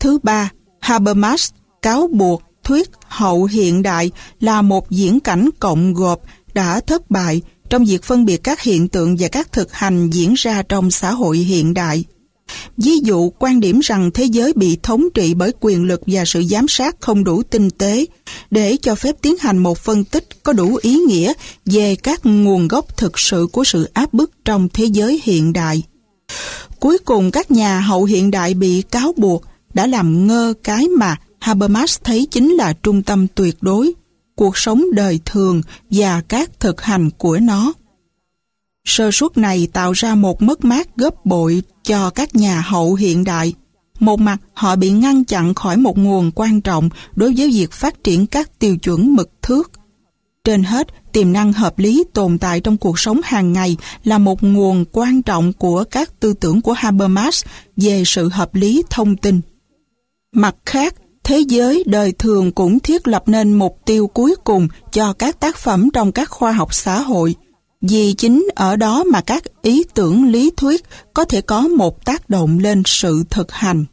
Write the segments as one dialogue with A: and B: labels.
A: Thứ ba, Habermas cáo buộc thuyết hậu hiện đại là một viễn cảnh cộng gộp đã thất bại trong việc phân biệt các hiện tượng và các thực hành diễn ra trong xã hội hiện đại. Ví dụ, quan điểm rằng thế giới bị thống trị bởi quyền lực và sự giám sát không đủ tinh tế để cho phép tiến hành một phân tích có đủ ý nghĩa về các nguồn gốc thực sự của sự áp bức trong thế giới hiện đại. Cuối cùng, các nhà hậu hiện đại bị cáo buộc đã làm ngơ cái mà Habermas thấy chính là trung tâm tuyệt đối, cuộc sống đời thường và các thực hành của nó. Sơ suất này tạo ra một mất mát gấp bội cho các nhà hậu hiện đại. Một mặt, họ bị ngăn chặn khỏi một nguồn quan trọng đối với việc phát triển các tiêu chuẩn mực thước. Trên hết, tiềm năng hợp lý tồn tại trong cuộc sống hàng ngày là một nguồn quan trọng của các tư tưởng của Habermas về sự hợp lý thông tin. Mặt khác, thế giới đời thường cũng thiết lập nên mục tiêu cuối cùng cho các tác phẩm trong các khoa học xã hội, vì chính ở đó mà các ý tưởng lý thuyết có thể có một tác động lên sự thực hành.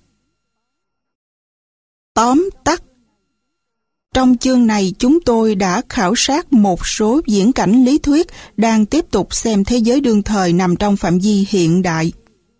A: Tóm tắt. Trong chương này chúng tôi đã khảo sát một số viễn cảnh lý thuyết đang tiếp tục xem thế giới đương thời nằm trong phạm vi hiện đại.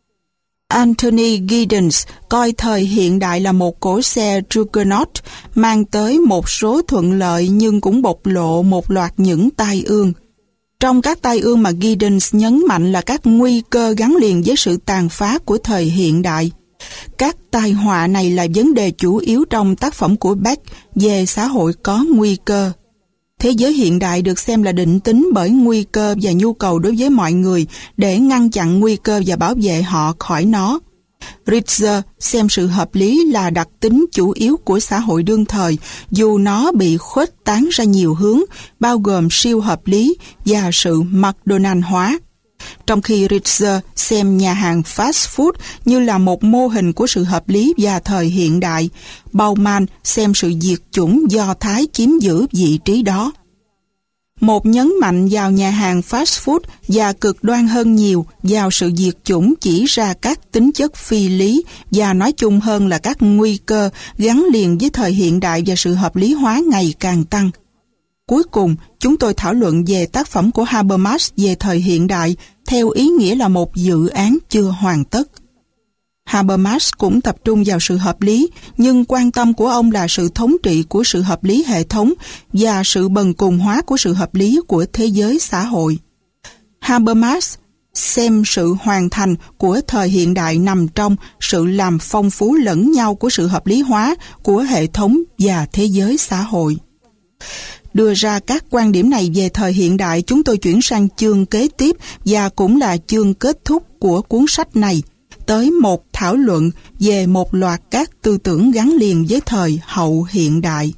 A: Anthony Giddens coi thời hiện đại là một cỗ xe Juggernaut mang tới một số thuận lợi nhưng cũng bộc lộ một loạt những tai ương. Trong các tai ương mà Giddens nhấn mạnh là các nguy cơ gắn liền với sự tàn phá của thời hiện đại. Các tai họa này là vấn đề chủ yếu trong tác phẩm của Beck về xã hội có nguy cơ. Thế giới hiện đại được xem là định tính bởi nguy cơ và nhu cầu đối với mọi người để ngăn chặn nguy cơ và bảo vệ họ khỏi nó. Ritzer xem sự hợp lý là đặc tính chủ yếu của xã hội đương thời, dù nó bị khuếch tán ra nhiều hướng, bao gồm siêu hợp lý và sự McDonald hóa. Trong khi Ritzer xem nhà hàng fast food như là một mô hình của sự hợp lý và thời hiện đại, Bauman xem sự diệt chủng Do Thái chiếm giữ vị trí đó. Một nhấn mạnh vào nhà hàng fast food và cực đoan hơn nhiều vào sự diệt chủng chỉ ra các tính chất phi lý và nói chung hơn là các nguy cơ gắn liền với thời hiện đại và sự hợp lý hóa ngày càng tăng. Cuối cùng, chúng tôi thảo luận về tác phẩm của Habermas về thời hiện đại theo ý nghĩa là một dự án chưa hoàn tất. Habermas cũng tập trung vào sự hợp lý, nhưng quan tâm của ông là sự thống trị của sự hợp lý hệ thống và sự bần cùng hóa của sự hợp lý của thế giới xã hội. Habermas xem sự hoàn thành của thời hiện đại nằm trong sự làm phong phú lẫn nhau của sự hợp lý hóa của hệ thống và thế giới xã hội. Đưa ra các quan điểm này về thời hiện đại, chúng tôi chuyển sang chương kế tiếp và cũng là chương kết thúc của cuốn sách này, tới một thảo luận về một loạt các tư tưởng gắn liền với thời hậu hiện đại.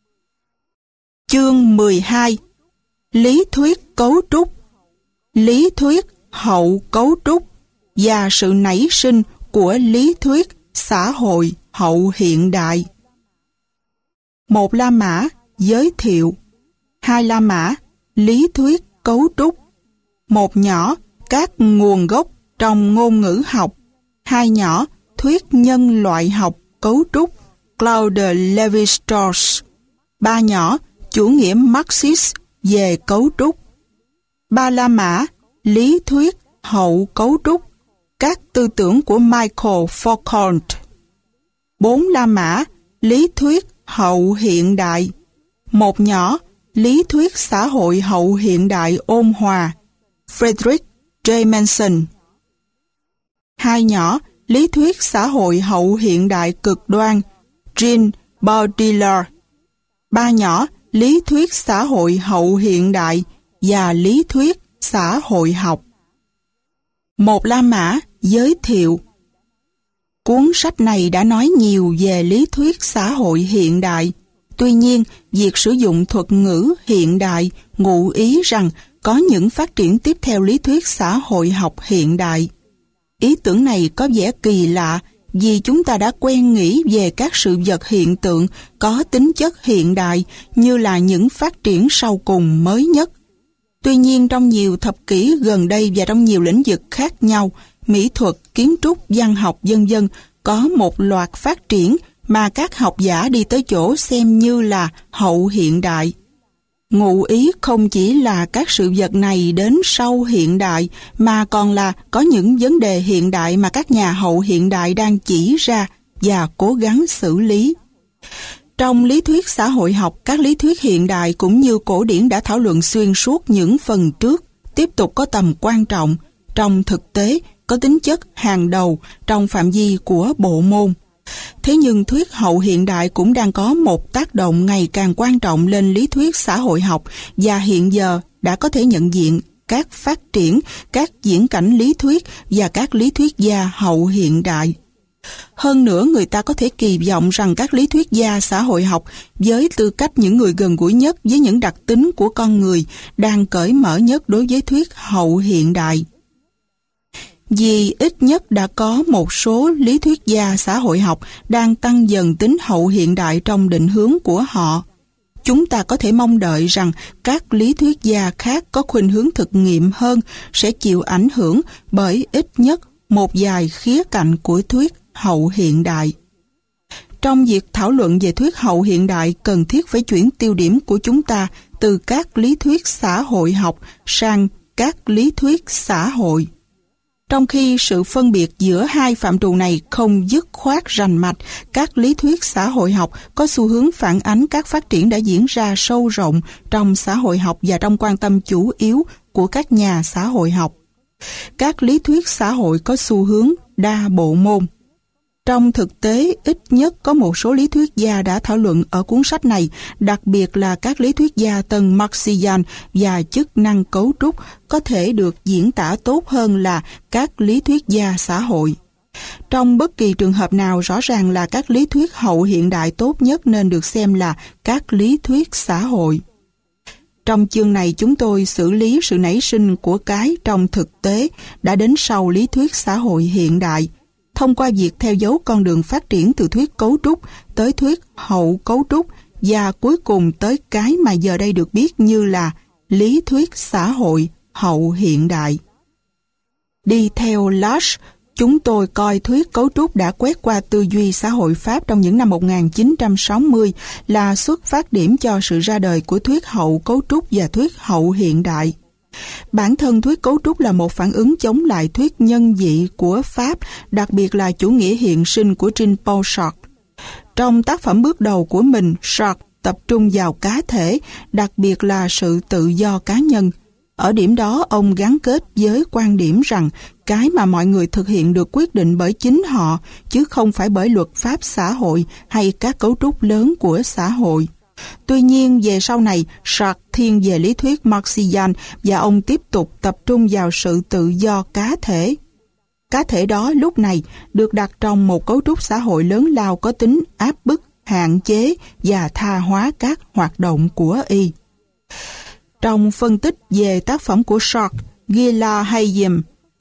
A: Chương 12. Lý thuyết cấu trúc, lý thuyết hậu cấu trúc và sự nảy sinh của lý thuyết xã hội hậu hiện đại. 1. La Mã giới thiệu. 2. La Mã lý thuyết cấu trúc. 1 nhỏ các nguồn gốc trong ngôn ngữ học. 2 nhỏ thuyết nhân loại học cấu trúc Claude Lévi-Strauss. 3 nhỏ chủ nghĩa Marxist về cấu trúc. 3. La Mã lý thuyết hậu cấu trúc, các tư tưởng của Michael Foucault. 4. La Mã lý thuyết hậu hiện đại. 1 nhỏ lý thuyết xã hội hậu hiện đại ôn hòa Friedrich J. Manson. 2 nhỏ lý thuyết xã hội hậu hiện đại cực đoan Jean Baudrillard. 3 nhỏ lý thuyết xã hội hậu hiện đại và lý thuyết xã hội học. 1. La Mã giới thiệu. Cuốn sách này đã nói nhiều về lý thuyết xã hội hiện đại. Tuy nhiên, việc sử dụng thuật ngữ hiện đại ngụ ý rằng có những phát triển tiếp theo lý thuyết xã hội học hiện đại. Ý tưởng này có vẻ kỳ lạ vì chúng ta đã quen nghĩ về các sự vật hiện tượng có tính chất hiện đại như là những phát triển sau cùng mới nhất. Tuy nhiên, trong nhiều thập kỷ gần đây và trong nhiều lĩnh vực khác nhau, mỹ thuật, kiến trúc, văn học, v.v., có một loạt phát triển mà các học giả đi tới chỗ xem như là hậu hiện đại. Ngụ ý không chỉ là các sự vật này đến sau hiện đại, mà còn là có những vấn đề hiện đại mà các nhà hậu hiện đại đang chỉ ra và cố gắng xử lý. Trong lý thuyết xã hội học, các lý thuyết hiện đại cũng như cổ điển đã thảo luận xuyên suốt những phần trước, tiếp tục có tầm quan trọng, trong thực tế có tính chất hàng đầu trong phạm vi của bộ môn. Thế nhưng thuyết hậu hiện đại cũng đang có một tác động ngày càng quan trọng lên lý thuyết xã hội học, và hiện giờ đã có thể nhận diện các phát triển, các diễn cảnh lý thuyết và các lý thuyết gia hậu hiện đại. Hơn nữa, người ta có thể kỳ vọng rằng các lý thuyết gia xã hội học, với tư cách những người gần gũi nhất với những đặc tính của con người, đang cởi mở nhất đối với thuyết hậu hiện đại. Vì ít nhất đã có một số lý thuyết gia xã hội học đang tăng dần tính hậu hiện đại trong định hướng của họ. Chúng ta có thể mong đợi rằng các lý thuyết gia khác có khuynh hướng thực nghiệm hơn sẽ chịu ảnh hưởng bởi ít nhất một vài khía cạnh của thuyết hậu hiện đại. Trong việc thảo luận về thuyết hậu hiện đại, cần thiết phải chuyển tiêu điểm của chúng ta từ các lý thuyết xã hội học sang các lý thuyết xã hội. Trong khi sự phân biệt giữa hai phạm trù này không dứt khoát rành mạch, các lý thuyết xã hội học có xu hướng phản ánh các phát triển đã diễn ra sâu rộng trong xã hội học và trong quan tâm chủ yếu của các nhà xã hội học. Các lý thuyết xã hội có xu hướng đa bộ môn. Trong thực tế, ít nhất có một số lý thuyết gia đã thảo luận ở cuốn sách này, đặc biệt là các lý thuyết gia tân Marxian và chức năng cấu trúc có thể được diễn tả tốt hơn là các lý thuyết gia xã hội. Trong bất kỳ trường hợp nào, rõ ràng là các lý thuyết hậu hiện đại tốt nhất nên được xem là các lý thuyết xã hội. Trong chương này, chúng tôi xử lý sự nảy sinh của cái trong thực tế đã đến sau lý thuyết xã hội hiện đại, thông qua việc theo dấu con đường phát triển từ thuyết cấu trúc tới thuyết hậu cấu trúc và cuối cùng tới cái mà giờ đây được biết như là lý thuyết xã hội hậu hiện đại. Đi theo Lach, chúng tôi coi thuyết cấu trúc đã quét qua tư duy xã hội Pháp trong những năm 1960 là xuất phát điểm cho sự ra đời của thuyết hậu cấu trúc và thuyết hậu hiện đại. Bản thân thuyết cấu trúc là một phản ứng chống lại thuyết nhân dị của Pháp, đặc biệt là chủ nghĩa hiện sinh của Jean-Paul Sartre. Trong tác phẩm bước đầu của mình, Sartre tập trung vào cá thể, đặc biệt là sự tự do cá nhân. Ở điểm đó, ông gắn kết với quan điểm rằng cái mà mọi người thực hiện được quyết định bởi chính họ, chứ không phải bởi luật pháp xã hội hay các cấu trúc lớn của xã hội. Tuy nhiên, về sau này, Sartre thiên về lý thuyết Marxian và ông tiếp tục tập trung vào sự tự do cá thể. Cá thể đó lúc này được đặt trong một cấu trúc xã hội lớn lao có tính áp bức, hạn chế và tha hóa các hoạt động của y. Trong phân tích về tác phẩm của Sartre, Gila Hayem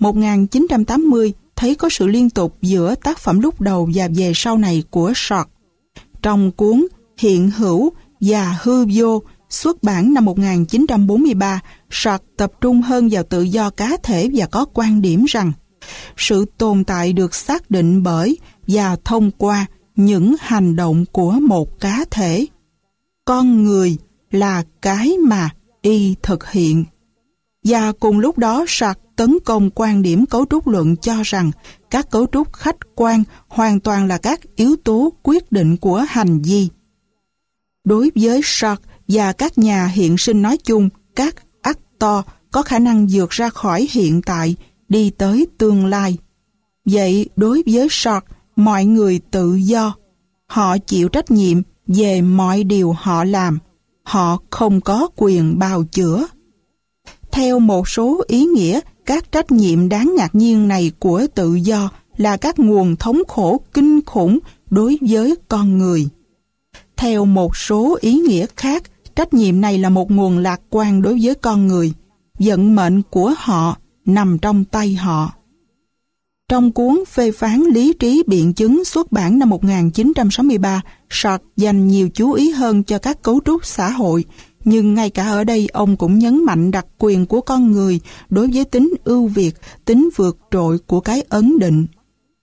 A: 1980 thấy có sự liên tục giữa tác phẩm lúc đầu và về sau này của Sartre. Trong cuốn Hiện hữu và hư vô xuất bản năm 1943, Sartre tập trung hơn vào tự do cá thể và có quan điểm rằng sự tồn tại được xác định bởi và thông qua những hành động của một cá thể. Con người là cái mà y thực hiện. Và cùng lúc đó, Sartre tấn công quan điểm cấu trúc luận cho rằng các cấu trúc khách quan hoàn toàn là các yếu tố quyết định của hành vi. Đối với Sartre và các nhà hiện sinh nói chung, các actor có khả năng vượt ra khỏi hiện tại, đi tới tương lai. Vậy đối với Sartre, mọi người tự do. Họ chịu trách nhiệm về mọi điều họ làm. Họ không có quyền bào chữa. Theo một số ý nghĩa, các trách nhiệm đáng ngạc nhiên này của tự do là các nguồn thống khổ kinh khủng đối với con người. Theo một số ý nghĩa khác, trách nhiệm này là một nguồn lạc quan đối với con người. Vận mệnh của họ nằm trong tay họ. Trong cuốn Phê phán lý trí biện chứng xuất bản năm 1963, Sartre dành nhiều chú ý hơn cho các cấu trúc xã hội, nhưng ngay cả ở đây ông cũng nhấn mạnh đặc quyền của con người đối với tính ưu việt, tính vượt trội của cái ấn định.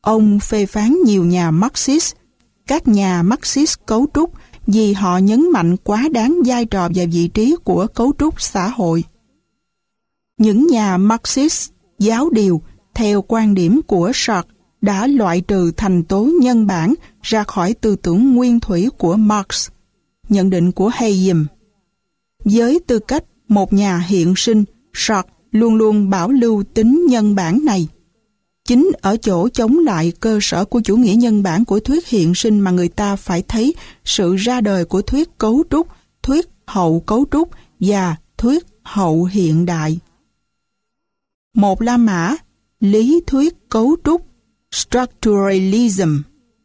A: Ông phê phán nhiều nhà Marxist, các nhà Marxist cấu trúc vì họ nhấn mạnh quá đáng vai trò và vị trí của cấu trúc xã hội. Những nhà Marxist giáo điều theo quan điểm của Sartre đã loại trừ thành tố nhân bản ra khỏi tư tưởng nguyên thủy của Marx. Nhận định của Hayem: với tư cách một nhà hiện sinh, Sartre luôn luôn bảo lưu tính nhân bản này. Chính ở chỗ chống lại cơ sở của chủ nghĩa nhân bản của thuyết hiện sinh mà người ta phải thấy sự ra đời của thuyết cấu trúc, thuyết hậu cấu trúc và thuyết hậu hiện đại. Một La Mã, lý thuyết cấu trúc, structuralism.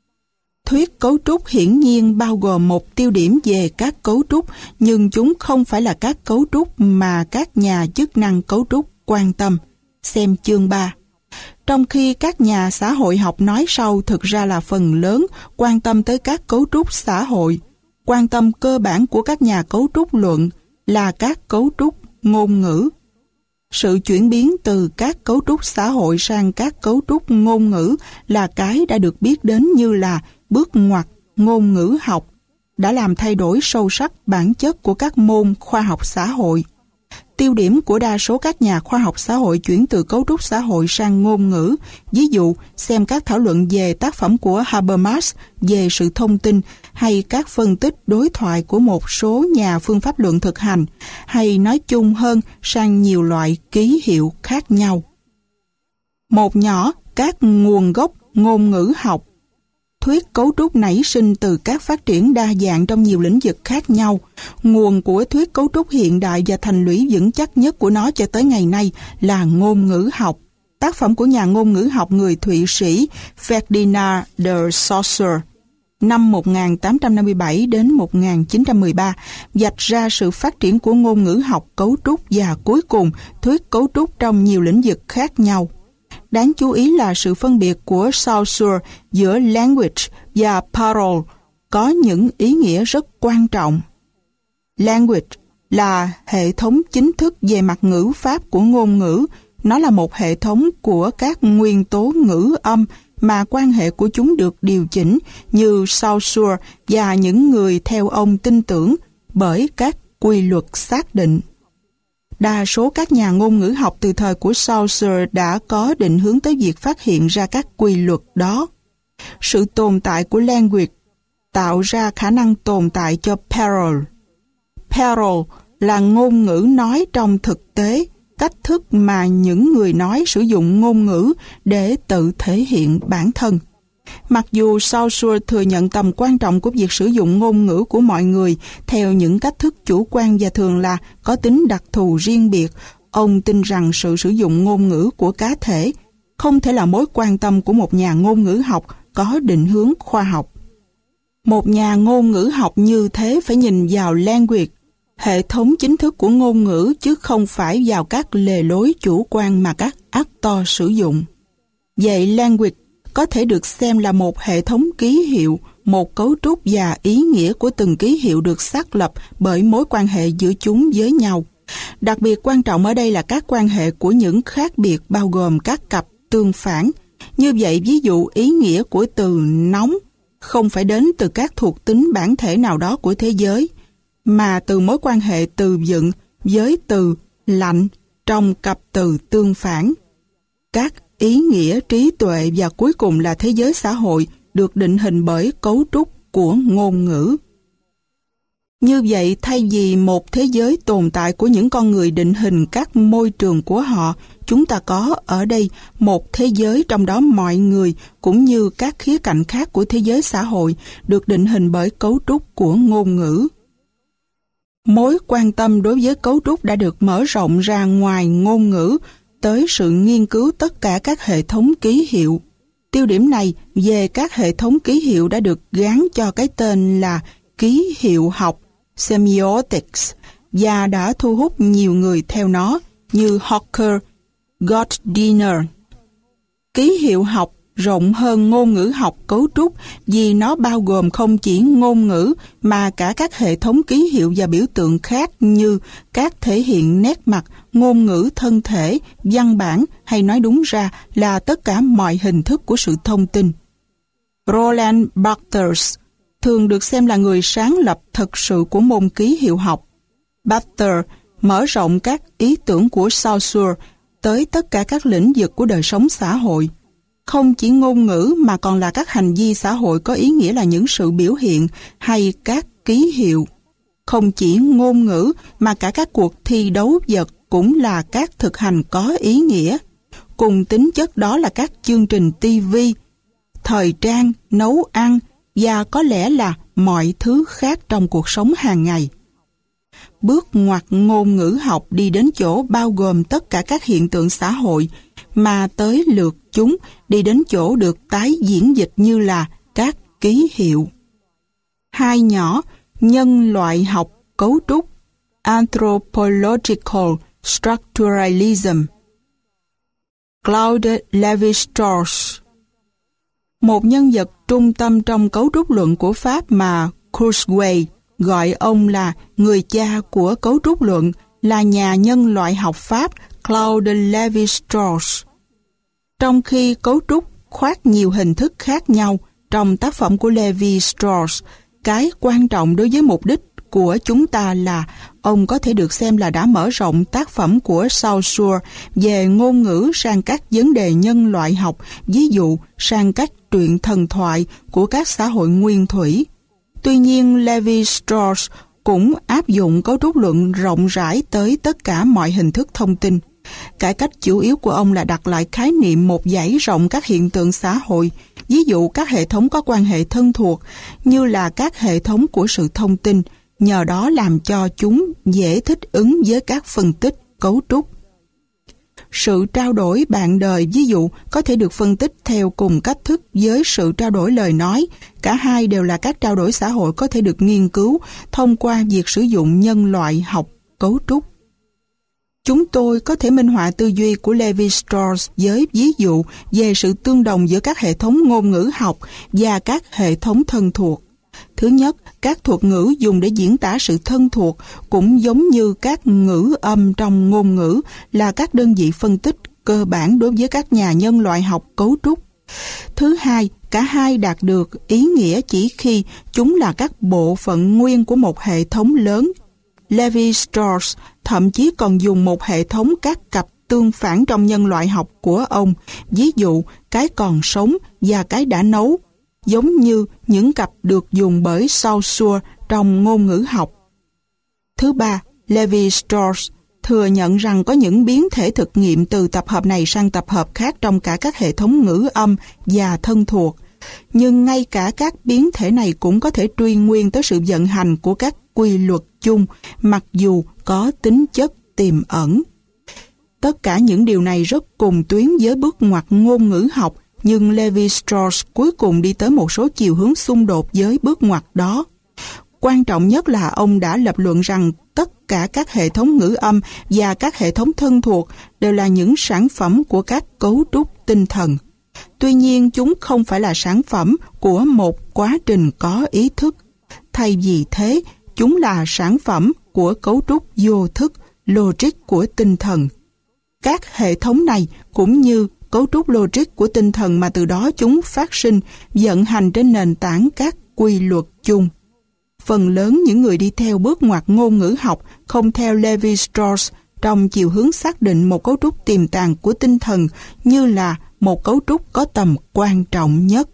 A: Thuyết cấu trúc hiển nhiên bao gồm một tiêu điểm về các cấu trúc, nhưng chúng không phải là các cấu trúc mà các nhà chức năng cấu trúc quan tâm. Xem chương 3. Trong khi các nhà xã hội học nói sau thực ra là phần lớn quan tâm tới các cấu trúc xã hội, quan tâm cơ bản của các nhà cấu trúc luận là các cấu trúc ngôn ngữ. Sự chuyển biến từ các cấu trúc xã hội sang các cấu trúc ngôn ngữ là cái đã được biết đến như là bước ngoặt ngôn ngữ học, đã làm thay đổi sâu sắc bản chất của các môn khoa học xã hội. Tiêu điểm của đa số các nhà khoa học xã hội chuyển từ cấu trúc xã hội sang ngôn ngữ. Ví dụ, xem các thảo luận về tác phẩm của Habermas về sự thông tin, hay các phân tích đối thoại của một số nhà phương pháp luận thực hành, hay nói chung hơn sang nhiều loại ký hiệu khác nhau. Một nhỏ, các nguồn gốc ngôn ngữ học. Thuyết cấu trúc nảy sinh từ các phát triển đa dạng trong nhiều lĩnh vực khác nhau. Nguồn của thuyết cấu trúc hiện đại và thành lũy vững chắc nhất của nó cho tới ngày nay là ngôn ngữ học. Tác phẩm của nhà ngôn ngữ học người Thụy Sĩ Ferdinand de Saussure năm 1857 đến 1913 vạch ra sự phát triển của ngôn ngữ học cấu trúc và cuối cùng thuyết cấu trúc trong nhiều lĩnh vực khác nhau. Đáng chú ý là sự phân biệt của Saussure giữa language và parole có những ý nghĩa rất quan trọng. Language là hệ thống chính thức về mặt ngữ pháp của ngôn ngữ. Nó là một hệ thống của các nguyên tố ngữ âm mà quan hệ của chúng được điều chỉnh như Saussure và những người theo ông tin tưởng bởi các quy luật xác định. Đa số các nhà ngôn ngữ học từ thời của Saussure đã có định hướng tới việc phát hiện ra các quy luật đó. Sự tồn tại của language tạo ra khả năng tồn tại cho parole. Parole là ngôn ngữ nói trong thực tế, cách thức mà những người nói sử dụng ngôn ngữ để tự thể hiện bản thân. Mặc dù Saussure thừa nhận tầm quan trọng của việc sử dụng ngôn ngữ của mọi người theo những cách thức chủ quan và thường là có tính đặc thù riêng biệt, ông tin rằng sự sử dụng ngôn ngữ của cá thể không thể là mối quan tâm của một nhà ngôn ngữ học có định hướng khoa học. Một nhà ngôn ngữ học như thế phải nhìn vào language, hệ thống chính thức của ngôn ngữ, chứ không phải vào các lề lối chủ quan mà các actor sử dụng. Vậy language có thể được xem là một hệ thống ký hiệu, một cấu trúc và ý nghĩa của từng ký hiệu được xác lập bởi mối quan hệ giữa chúng với nhau. Đặc biệt quan trọng ở đây là các quan hệ của những khác biệt bao gồm các cặp tương phản. Như vậy, ví dụ ý nghĩa của từ nóng không phải đến từ các thuộc tính bản thể nào đó của thế giới, mà từ mối quan hệ từ vựng với từ lạnh trong cặp từ tương phản. Các ý nghĩa, trí tuệ và cuối cùng là thế giới xã hội được định hình bởi cấu trúc của ngôn ngữ. Như vậy, thay vì một thế giới tồn tại của những con người định hình các môi trường của họ, chúng ta có ở đây một thế giới trong đó mọi người cũng như các khía cạnh khác của thế giới xã hội được định hình bởi cấu trúc của ngôn ngữ. Mối quan tâm đối với cấu trúc đã được mở rộng ra ngoài ngôn ngữ tới sự nghiên cứu tất cả các hệ thống ký hiệu. Tiêu điểm này về các hệ thống ký hiệu đã được gán cho cái tên là ký hiệu học semiotics và đã thu hút nhiều người theo nó như Hawker, Gardiner. Ký hiệu học rộng hơn ngôn ngữ học cấu trúc vì nó bao gồm không chỉ ngôn ngữ mà cả các hệ thống ký hiệu và biểu tượng khác như các thể hiện nét mặt, ngôn ngữ thân thể, văn bản hay nói đúng ra là tất cả mọi hình thức của sự thông tin. Roland Barthes thường được xem là người sáng lập thực sự của môn ký hiệu học. Barthes mở rộng các ý tưởng của Saussure tới tất cả các lĩnh vực của đời sống xã hội. Không chỉ ngôn ngữ mà còn là các hành vi xã hội có ý nghĩa là những sự biểu hiện hay các ký hiệu. Không chỉ ngôn ngữ mà cả các cuộc thi đấu vật cũng là các thực hành có ý nghĩa. Cùng tính chất đó là các chương trình TV, thời trang, nấu ăn và có lẽ là mọi thứ khác trong cuộc sống hàng ngày. Bước ngoặt ngôn ngữ học đi đến chỗ bao gồm tất cả các hiện tượng xã hội mà tới lượt chúng đi đến chỗ được tái diễn dịch như là các ký hiệu. Hai nhỏ, nhân loại học cấu trúc, Anthropological Structuralism. Claude Lévi-Strauss, một nhân vật trung tâm trong cấu trúc luận của Pháp mà Kurzweil gọi ông là người cha của cấu trúc luận, là nhà nhân loại học Pháp Claude Lévi-Strauss. Trong khi cấu trúc khoác nhiều hình thức khác nhau trong tác phẩm của Lévi-Strauss, cái quan trọng đối với mục đích của chúng ta là ông có thể được xem là đã mở rộng tác phẩm của Saussure về ngôn ngữ sang các vấn đề nhân loại học, ví dụ sang các truyện thần thoại của các xã hội nguyên thủy. Tuy nhiên, Lévi-Strauss cũng áp dụng cấu trúc luận rộng rãi tới tất cả mọi hình thức thông tin. Cải cách chủ yếu của ông là đặt lại khái niệm một dãy rộng các hiện tượng xã hội, ví dụ các hệ thống có quan hệ thân thuộc, như là các hệ thống của sự thông tin, nhờ đó làm cho chúng dễ thích ứng với các phân tích cấu trúc. Sự trao đổi bạn đời, ví dụ, có thể được phân tích theo cùng cách thức với sự trao đổi lời nói. Cả hai đều là các trao đổi xã hội có thể được nghiên cứu thông qua việc sử dụng nhân loại học cấu trúc. Chúng tôi có thể minh họa tư duy của Lévi-Strauss với ví dụ về sự tương đồng giữa các hệ thống ngôn ngữ học và các hệ thống thân thuộc. Thứ nhất, các thuật ngữ dùng để diễn tả sự thân thuộc cũng giống như các ngữ âm trong ngôn ngữ là các đơn vị phân tích cơ bản đối với các nhà nhân loại học cấu trúc. Thứ hai, cả hai đạt được ý nghĩa chỉ khi chúng là các bộ phận nguyên của một hệ thống lớn. Lévi-Strauss thậm chí còn dùng một hệ thống các cặp tương phản trong nhân loại học của ông, ví dụ cái còn sống và cái đã nấu, giống như những cặp được dùng bởi Saussure trong ngôn ngữ học. Thứ ba, Lévi-Strauss thừa nhận rằng có những biến thể thực nghiệm từ tập hợp này sang tập hợp khác trong cả các hệ thống ngữ âm và thân thuộc. Nhưng ngay cả các biến thể này cũng có thể truy nguyên tới sự vận hành của các quy luật chung, mặc dù có tính chất tiềm ẩn. Tất cả những điều này rất cùng tuyến với bước ngoặt ngôn ngữ học, nhưng Lévi-Strauss cuối cùng đi tới một số chiều hướng xung đột với bước ngoặt đó. Quan trọng nhất là ông đã lập luận rằng tất cả các hệ thống ngữ âm và các hệ thống thân thuộc đều là những sản phẩm của các cấu trúc tinh thần. Tuy nhiên, chúng không phải là sản phẩm của một quá trình có ý thức. Thay vì thế, chúng là sản phẩm của cấu trúc vô thức, logic của tinh thần. Các hệ thống này cũng như cấu trúc logic của tinh thần mà từ đó chúng phát sinh, vận hành trên nền tảng các quy luật chung. Phần lớn những người đi theo bước ngoặt ngôn ngữ học không theo Lévi-Strauss trong chiều hướng xác định một cấu trúc tiềm tàng của tinh thần như là một cấu trúc có tầm quan trọng nhất.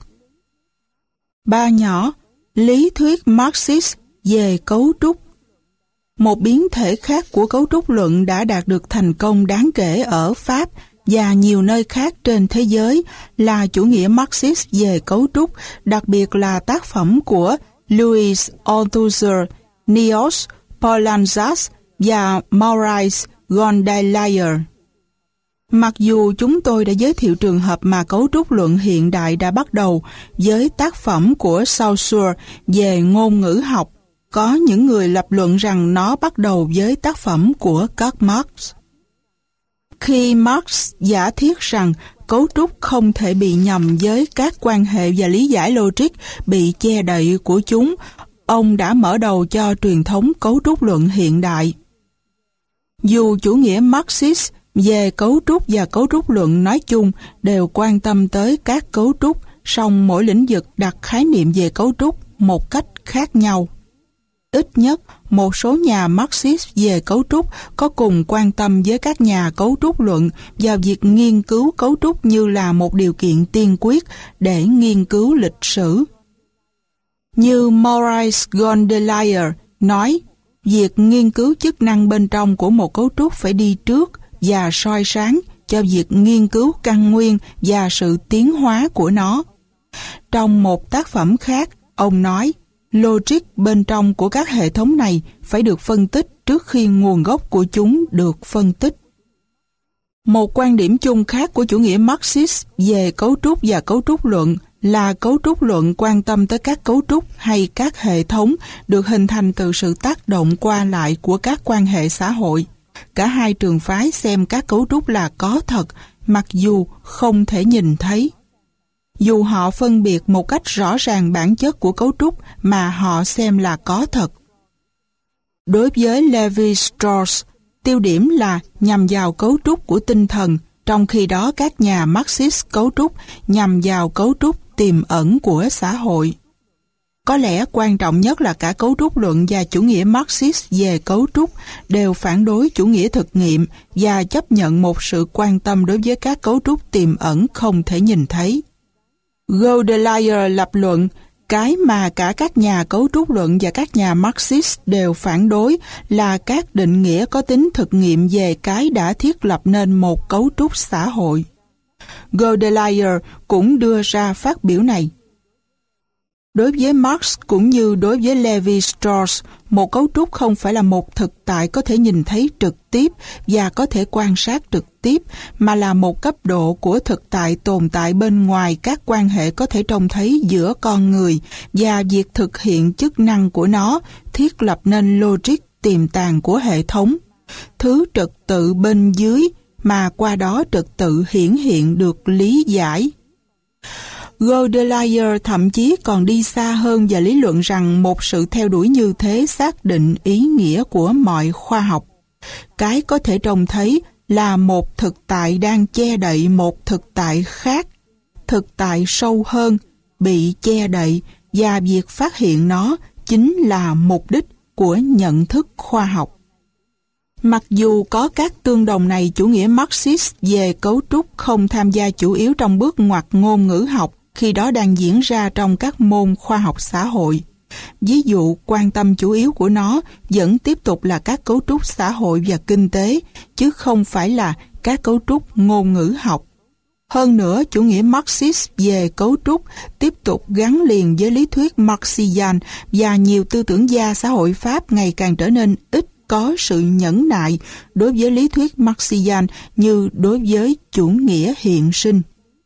A: Ba nhỏ, lý thuyết Marxist về cấu trúc. Một biến thể khác của cấu trúc luận đã đạt được thành công đáng kể ở Pháp và nhiều nơi khác trên thế giới là chủ nghĩa Marxist về cấu trúc, đặc biệt là tác phẩm của Louis Althusser, Niels Paul-Lanzas và Maurice Gondelayer. Mặc dù chúng tôi đã giới thiệu trường hợp mà cấu trúc luận hiện đại đã bắt đầu với tác phẩm của Saussure về ngôn ngữ học, có những người lập luận rằng nó bắt đầu với tác phẩm của Karl Marx. Khi Marx giả thiết rằng cấu trúc không thể bị nhầm với các quan hệ và lý giải logic bị che đậy của chúng. Ông đã mở đầu cho truyền thống cấu trúc luận hiện đại. Dù chủ nghĩa Marxist về cấu trúc và cấu trúc luận nói chung đều quan tâm tới các cấu trúc, song mỗi lĩnh vực đặt khái niệm về cấu trúc một cách khác nhau. Ít nhất, một số nhà Marxist về cấu trúc có cùng quan tâm với các nhà cấu trúc luận vào việc nghiên cứu cấu trúc như là một điều kiện tiên quyết để nghiên cứu lịch sử. Như Maurice Gondelayer nói, việc nghiên cứu chức năng bên trong của một cấu trúc phải đi trước và soi sáng cho việc nghiên cứu căn nguyên và sự tiến hóa của nó. Trong một tác phẩm khác, ông nói, logic bên trong của các hệ thống này phải được phân tích trước khi nguồn gốc của chúng được phân tích. Một quan điểm chung khác của chủ nghĩa Marxist về cấu trúc và cấu trúc luận là cấu trúc luận quan tâm tới các cấu trúc hay các hệ thống được hình thành từ sự tác động qua lại của các quan hệ xã hội. Cả hai trường phái xem các cấu trúc là có thật, mặc dù không thể nhìn thấy. Dù họ phân biệt một cách rõ ràng bản chất của cấu trúc mà họ xem là có thật. Đối với Levi-Strauss, tiêu điểm là nhằm vào cấu trúc của tinh thần, trong khi đó các nhà Marxist cấu trúc nhằm vào cấu trúc tiềm ẩn của xã hội. Có lẽ quan trọng nhất là cả cấu trúc luận và chủ nghĩa Marxist về cấu trúc đều phản đối chủ nghĩa thực nghiệm và chấp nhận một sự quan tâm đối với các cấu trúc tiềm ẩn không thể nhìn thấy. Godelayer lập luận, cái mà cả các nhà cấu trúc luận và các nhà Marxist đều phản đối là các định nghĩa có tính thực nghiệm về cái đã thiết lập nên một cấu trúc xã hội. Godelayer cũng đưa ra phát biểu này. Đối với Marx cũng như đối với Levi-Strauss, một cấu trúc không phải là một thực tại có thể nhìn thấy trực tiếp và có thể quan sát trực tiếp, mà là một cấp độ của thực tại tồn tại bên ngoài các quan hệ có thể trông thấy giữa con người, và việc thực hiện chức năng của nó thiết lập nên logic tiềm tàng của hệ thống, thứ trật tự bên dưới mà qua đó trật tự hiển hiện được lý giải. Godelayer thậm chí còn đi xa hơn và lý luận rằng một sự theo đuổi như thế xác định ý nghĩa của mọi khoa học. Cái có thể trông thấy là một thực tại đang che đậy một thực tại khác, thực tại sâu hơn, bị che đậy, và việc phát hiện nó chính là mục đích của nhận thức khoa học. Mặc dù có các tương đồng này, chủ nghĩa Marxist về cấu trúc không tham gia chủ yếu trong bước ngoặt ngôn ngữ học, khi đó đang diễn ra trong các môn khoa học xã hội. Ví dụ, quan tâm chủ yếu của nó vẫn tiếp tục là các cấu trúc xã hội và kinh tế, chứ không phải là các cấu trúc ngôn ngữ học. Hơn nữa, chủ nghĩa Marxist về cấu trúc tiếp tục gắn liền với lý thuyết Marxian, và nhiều tư tưởng gia xã hội Pháp ngày càng trở nên ít có sự nhẫn nại đối với lý thuyết Marxian như đối với chủ nghĩa hiện sinh.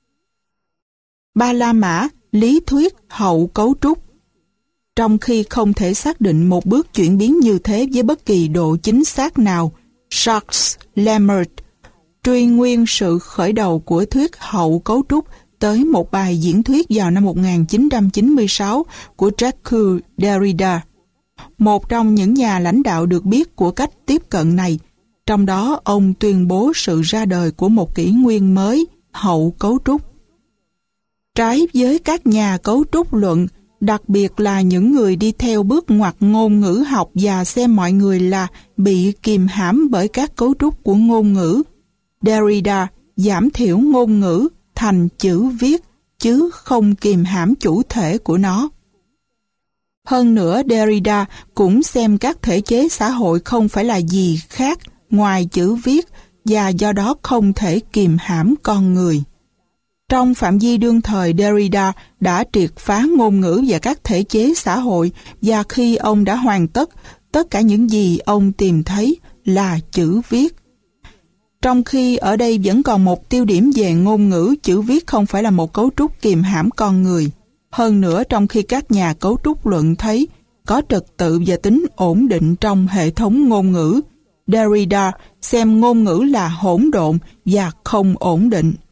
A: Ba La Mã, lý thuyết hậu cấu trúc. Trong khi không thể xác định một bước chuyển biến như thế với bất kỳ độ chính xác nào, Jacques Lemaitre truy nguyên sự khởi đầu của thuyết hậu cấu trúc tới một bài diễn thuyết vào năm 1996 của Jacques Derrida, một trong những nhà lãnh đạo được biết của cách tiếp cận này. Trong đó, ông tuyên bố sự ra đời của một kỷ nguyên mới, hậu cấu trúc. Trái với các nhà cấu trúc luận, đặc biệt là những người đi theo bước ngoặt ngôn ngữ học và xem mọi người là bị kìm hãm bởi các cấu trúc của ngôn ngữ, Derrida giảm thiểu ngôn ngữ thành chữ viết, chứ không kìm hãm chủ thể của nó. Hơn nữa, Derrida cũng xem các thể chế xã hội không phải là gì khác ngoài chữ viết, và do đó không thể kìm hãm con người. Trong phạm vi đương thời, Derrida đã triệt phá ngôn ngữ và các thể chế xã hội, và khi ông đã hoàn tất, tất cả những gì ông tìm thấy là chữ viết. Trong khi ở đây vẫn còn một tiêu điểm về ngôn ngữ, chữ viết không phải là một cấu trúc kìm hãm con người. Hơn nữa, trong khi các nhà cấu trúc luận thấy có trật tự và tính ổn định trong hệ thống ngôn ngữ, Derrida xem ngôn ngữ là hỗn độn và không ổn định.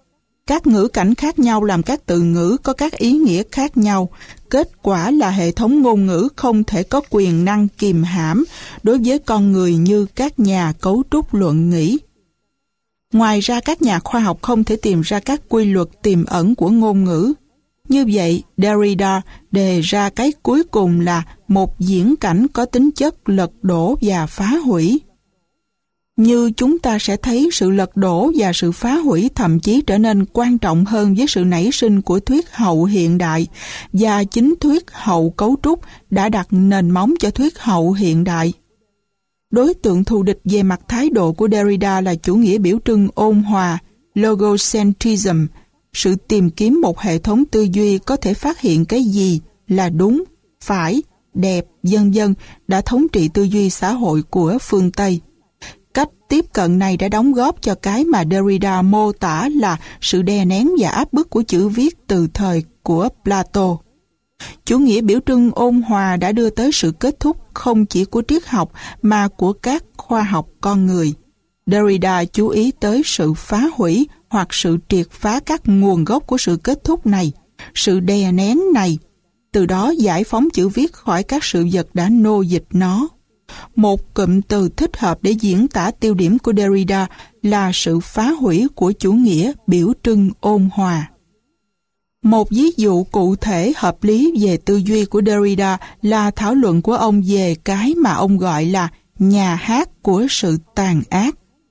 A: Các ngữ cảnh khác nhau làm các từ ngữ có các ý nghĩa khác nhau. Kết quả là hệ thống ngôn ngữ không thể có quyền năng kìm hãm đối với con người như các nhà cấu trúc luận nghĩ. Ngoài ra, các nhà khoa học không thể tìm ra các quy luật tiềm ẩn của ngôn ngữ. Như vậy, Derrida đề ra cái cuối cùng là một diễn cảnh có tính chất lật đổ và phá hủy. Như chúng ta sẽ thấy, sự lật đổ và sự phá hủy thậm chí trở nên quan trọng hơn với sự nảy sinh của thuyết hậu hiện đại, và chính thuyết hậu cấu trúc đã đặt nền móng cho thuyết hậu hiện đại. Đối tượng thù địch về mặt thái độ của Derrida là chủ nghĩa biểu trưng ôn hòa, logocentrism, sự tìm kiếm một hệ thống tư duy có thể phát hiện cái gì là đúng, phải, đẹp, vân vân đã thống trị tư duy xã hội của phương Tây. Cách tiếp cận này đã đóng góp cho cái mà Derrida mô tả là sự đè nén và áp bức của chữ viết từ thời của Plato. Chủ nghĩa biểu trưng ôn hòa đã đưa tới sự kết thúc không chỉ của triết học mà của các khoa học con người. Derrida chú ý tới sự phá hủy hoặc sự triệt phá các nguồn gốc của sự kết thúc này, sự đè nén này, từ đó giải phóng chữ viết khỏi các sự vật đã nô dịch nó. Một cụm từ thích hợp để diễn tả tiêu điểm của Derrida là sự phá hủy của chủ nghĩa biểu trưng ôn hòa. Một ví dụ cụ thể hợp lý về tư duy của Derrida là thảo luận của ông về cái mà ông gọi là nhà hát của sự tàn ác.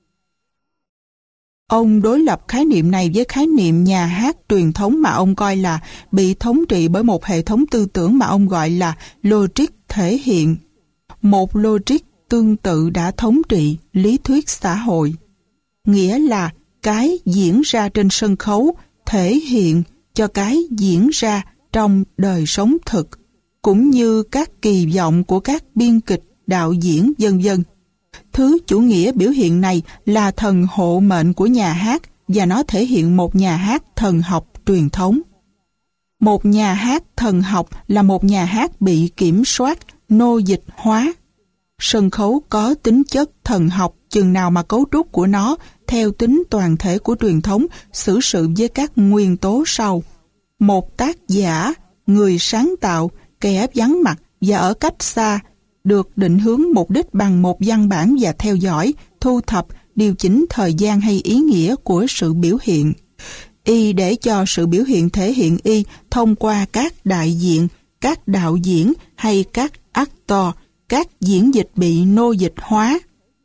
A: Ông đối lập khái niệm này với khái niệm nhà hát truyền thống mà ông coi là bị thống trị bởi một hệ thống tư tưởng mà ông gọi là logic thể hiện. Một logic tương tự đã thống trị lý thuyết xã hội, nghĩa là cái diễn ra trên sân khấu thể hiện cho cái diễn ra trong đời sống thực, cũng như các kỳ vọng của các biên kịch, đạo diễn, vân vân. Thứ chủ nghĩa biểu hiện này là thần hộ mệnh của nhà hát và nó thể hiện một nhà hát thần học truyền thống. Một nhà hát thần học là một nhà hát bị kiểm soát, nô dịch hóa. Sân khấu có tính chất thần học chừng nào mà cấu trúc của nó theo tính toàn thể của truyền thống xử sự với các nguyên tố sau. Một tác giả, người sáng tạo, kẻ vắng mặt và ở cách xa, được định hướng mục đích bằng một văn bản và theo dõi, thu thập, điều chỉnh thời gian hay ý nghĩa của sự biểu hiện. Y để cho sự biểu hiện thể hiện Y thông qua các đại diện, các đạo diễn hay các actor, các diễn dịch bị nô dịch hóa.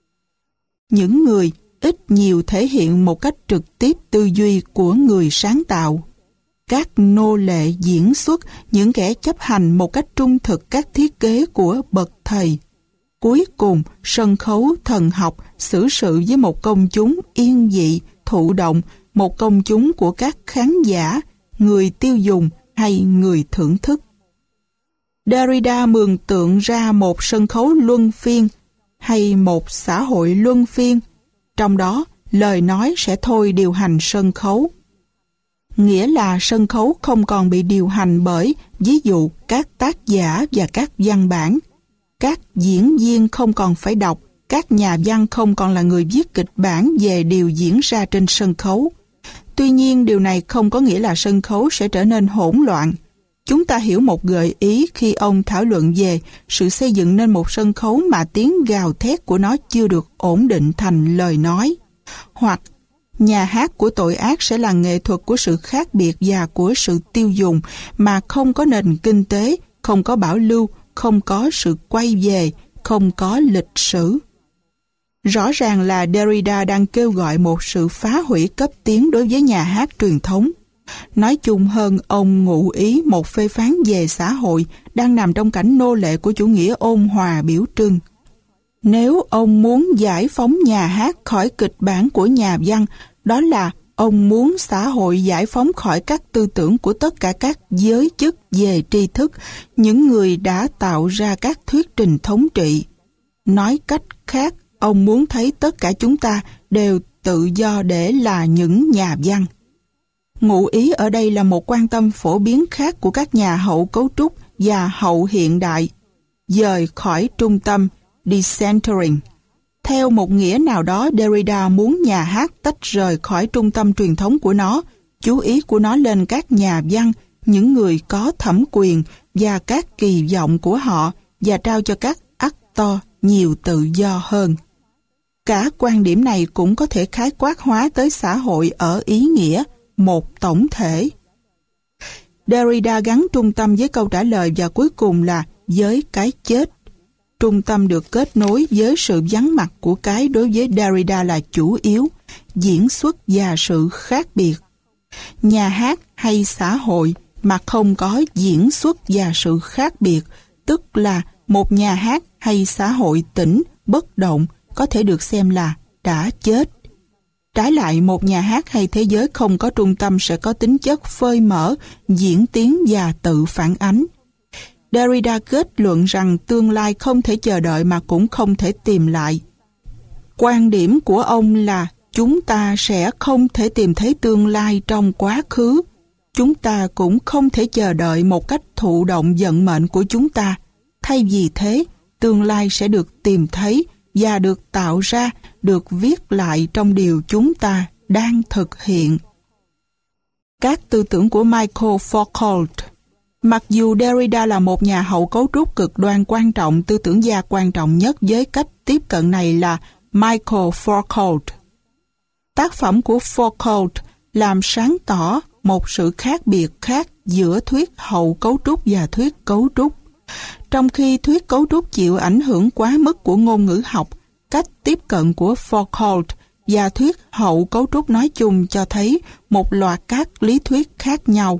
A: Những người ít nhiều thể hiện một cách trực tiếp tư duy của người sáng tạo. Các nô lệ diễn xuất, những kẻ chấp hành một cách trung thực các thiết kế của bậc thầy. Cuối cùng, sân khấu thần học xử sự với một công chúng yên dị, thụ động, một công chúng của các khán giả, người tiêu dùng hay người thưởng thức. Derrida mường tượng ra một sân khấu luân phiên hay một xã hội luân phiên, trong đó lời nói sẽ thôi điều hành sân khấu. Nghĩa là sân khấu không còn bị điều hành bởi, ví dụ, các tác giả và các văn bản. Các diễn viên không còn phải đọc, các nhà văn không còn là người viết kịch bản về điều diễn ra trên sân khấu. Tuy nhiên, điều này không có nghĩa là sân khấu sẽ trở nên hỗn loạn. Chúng ta hiểu một gợi ý khi ông thảo luận về sự xây dựng nên một sân khấu mà tiếng gào thét của nó chưa được ổn định thành lời nói. Hoặc nhà hát của tội ác sẽ là nghệ thuật của sự khác biệt và của sự tiêu dùng mà không có nền kinh tế, không có bảo lưu, không có sự quay về, không có lịch sử. Rõ ràng là Derrida đang kêu gọi một sự phá hủy cấp tiến đối với nhà hát truyền thống. Nói chung hơn, ông ngụ ý một phê phán về xã hội đang nằm trong cảnh nô lệ của chủ nghĩa ôn hòa biểu trưng. Nếu ông muốn giải phóng nhà hát khỏi kịch bản của nhà văn, đó là ông muốn xã hội giải phóng khỏi các tư tưởng của tất cả các giới chức về tri thức, những người đã tạo ra các thuyết trình thống trị. Nói cách khác, ông muốn thấy tất cả chúng ta đều tự do để là những nhà văn. Ngụ ý ở đây là một quan tâm phổ biến khác của các nhà hậu cấu trúc và hậu hiện đại, dời khỏi trung tâm, decentering. Theo một nghĩa nào đó, Derrida muốn nhà hát tách rời khỏi trung tâm truyền thống của nó, chú ý của nó lên các nhà văn, những người có thẩm quyền và các kỳ vọng của họ, và trao cho các actor nhiều tự do hơn. Cả quan điểm này cũng có thể khái quát hóa tới xã hội ở ý nghĩa một tổng thể. Derrida gắn trung tâm với câu trả lời và cuối cùng là với cái chết. Trung tâm được kết nối với sự vắng mặt của cái đối với Derrida là chủ yếu, diễn xuất và sự khác biệt. Nhà hát hay xã hội mà không có diễn xuất và sự khác biệt, tức là một nhà hát hay xã hội tĩnh, bất động, có thể được xem là đã chết. Trái lại, một nhà hát hay thế giới không có trung tâm sẽ có tính chất phơi mở, diễn tiến và tự phản ánh. Derrida kết luận rằng tương lai không thể chờ đợi mà cũng không thể tìm lại. Quan điểm của ông là chúng ta sẽ không thể tìm thấy tương lai trong quá khứ. Chúng ta cũng không thể chờ đợi một cách thụ động vận mệnh của chúng ta. Thay vì thế, tương lai sẽ được tìm thấy và được tạo ra, được viết lại trong điều chúng ta đang thực hiện. Các tư tưởng của Michael Foucault. Mặc dù Derrida là một nhà hậu cấu trúc cực đoan quan trọng, tư tưởng gia quan trọng nhất với cách tiếp cận này là Michael Foucault. Tác phẩm của Foucault làm sáng tỏ một sự khác biệt khác giữa thuyết hậu cấu trúc và thuyết cấu trúc. Trong khi thuyết cấu trúc chịu ảnh hưởng quá mức của ngôn ngữ học, cách tiếp cận của Foucault và thuyết hậu cấu trúc nói chung cho thấy một loạt các lý thuyết khác nhau.